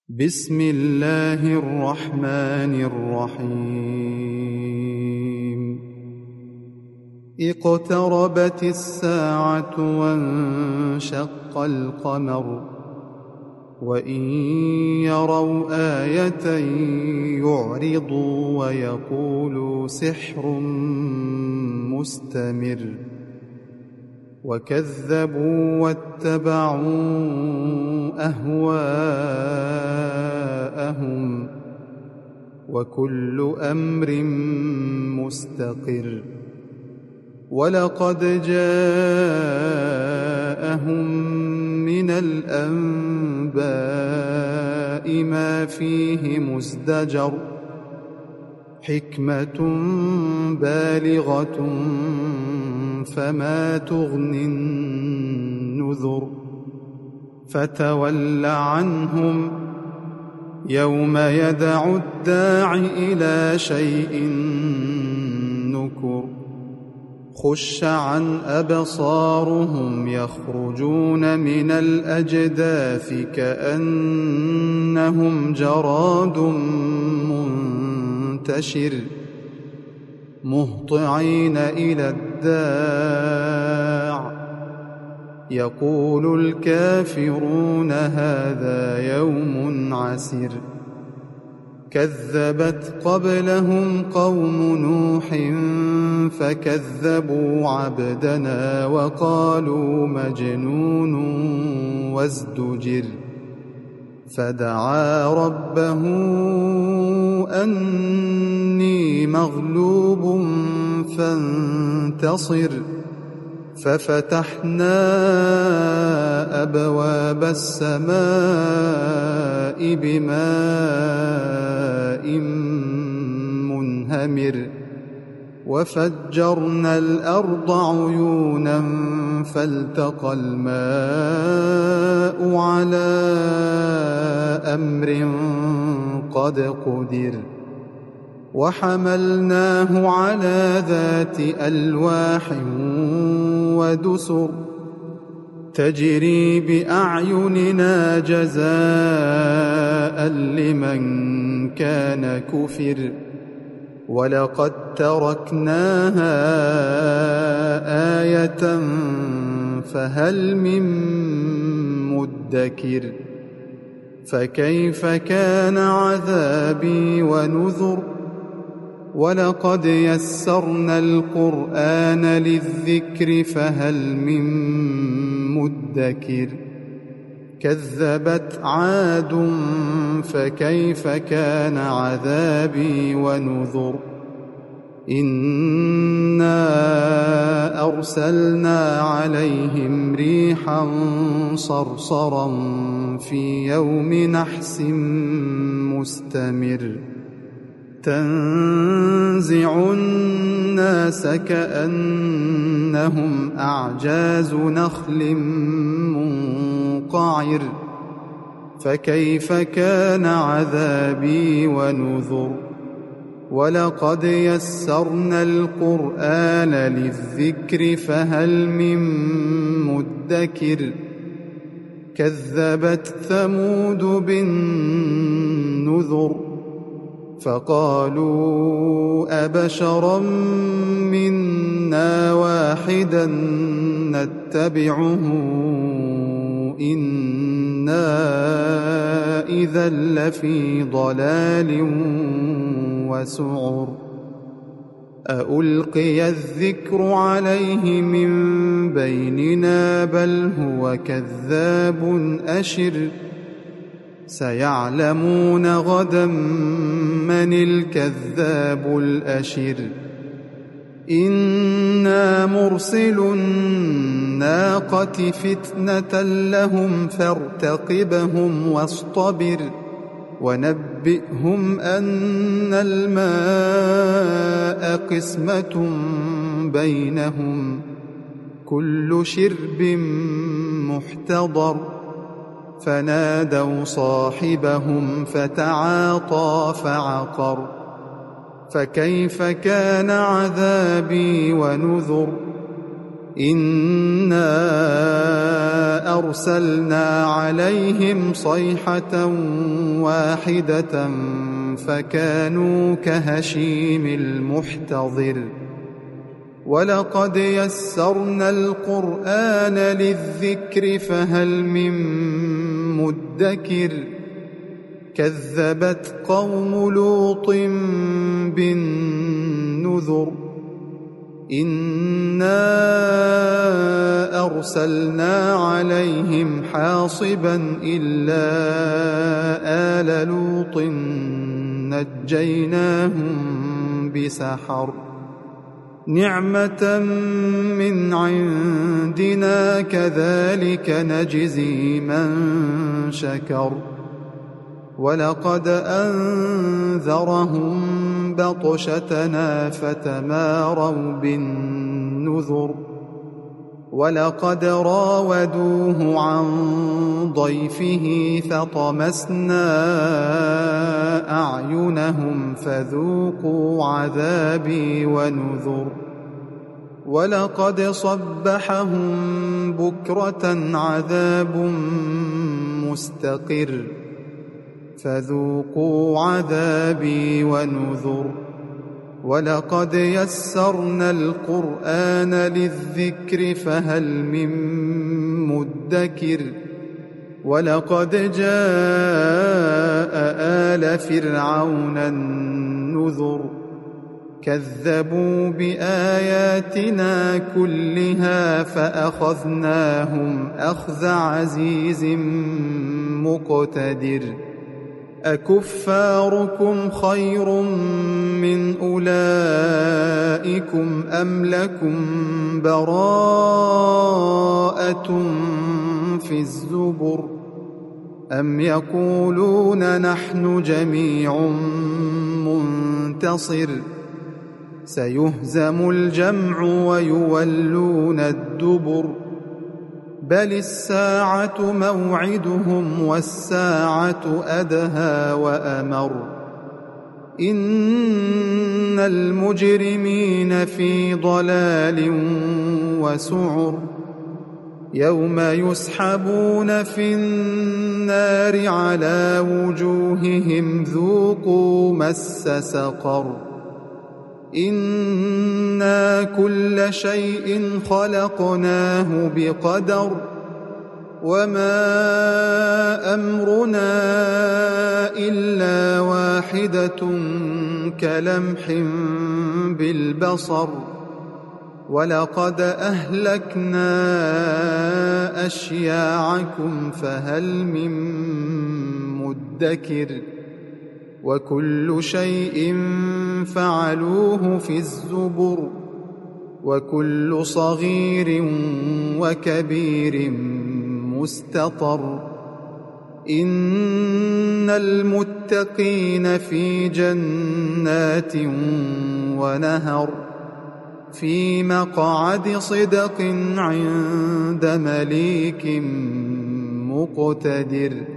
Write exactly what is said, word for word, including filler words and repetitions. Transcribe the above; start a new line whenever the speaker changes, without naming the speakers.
بسم الله الرحمن الرحيم اقتربت الساعة وانشق القمر وإن يروا آية يعرضوا ويقولوا سحر مستمر وكذبوا واتبعوا أهواءهم وكل أمر مستقر ولقد جاءهم من الأنباء ما فيه مزدجر حكمة بالغة فما تغني النذر فتول عنهم يوم يدعو الداع إلى شيء نكر خش عن أبصارهم يخرجون من الأجداث كأنهم جراد منتشر مهطعين إلى الداع يقول الكافرون هذا يوم عسر كذبت قبلهم قوم نوح فكذبوا عبدنا وقالوا مجنون وازدجر فدعا ربه أني مغلوب فانتصر ففتحنا أبواب السماء بماء منهمر وفجرنا الأرض عيونا فالتقى الماء على أمر قد قدر وحملناه على ذات ألواح ودسر تجري بأعيننا جزاء لمن كان كفر ولقد تركناها آية فهل من مدكر فكيف كان عذابي ونذر ولقد يسرنا القرآن للذكر فهل من مدكر كذبت عاد فكيف كان عذابي ونذر إنا أرسلنا عليهم ريحا صرصرا في يوم نحس مستمر تنزع الناس كأنهم أعجاز نخل منقعر فكيف كان عذابي ونذر ولقد يسرنا القرآن للذكر فهل من مدكر كذبت ثمود بالنذر فقالوا أبشرا منا واحدا نتبعه إنا إذا لفي ضلال وسعر أألقي الذكر عليه من بيننا بل هو كذاب أشر سيعلمون غدا من الكذاب الأشر إنا مرسل الناقة فتنة لهم فارتقبهم واصطبر ونبئهم أن الماء قسمة بينهم كل شرب محتضر فنادوا صاحبهم فتعاطى فعقر فكيف كان عذابي ونذر إنا أرسلنا عليهم صيحة واحدة فكانوا كهشيم المحتضر ولقد يسرنا القرآن للذكر فهل من مدكر كذبت قوم لوط بالنذر إنا أرسلنا عليهم حاصبا إلا آل لوط نجيناهم بسحر نعمة من عندنا كذلك نجزي من شكر ولقد أنذرهم بطشتنا فتماروا بالنذر ولقد راودوه عن ضيفه فطمسنا أعينهم فذوقوا عذابي ونذر ولقد صبحهم بكرة عذاب مستقر فذوقوا عذابي ونذر ولقد يسرنا القرآن للذكر فهل من مدكر ولقد جاء آل فرعون النذر كذبوا بآياتنا كلها فأخذناهم أخذ عزيز مقتدر أكفاركم خير من أولئكم أم لكم براءة في الزبر أم يقولون نحن جميع منتصر سيهزم الجمع ويولون الدبر بل الساعة موعدهم والساعة أدهى وأمر إن المجرمين في ضلال وسعر يوم يسحبون في النار على وجوههم ذوقوا مس سقر إنا كل شيء خلقناه بقدر وما أمرنا إلا واحدة كلمح بالبصر ولقد أهلكنا أشياعكم فهل من مدكر وكل شيء فعلوه في الزبر وكل صغير وكبير مستطر إن المتقين في جنات ونهر في مقعد صدق عند مليك مقتدر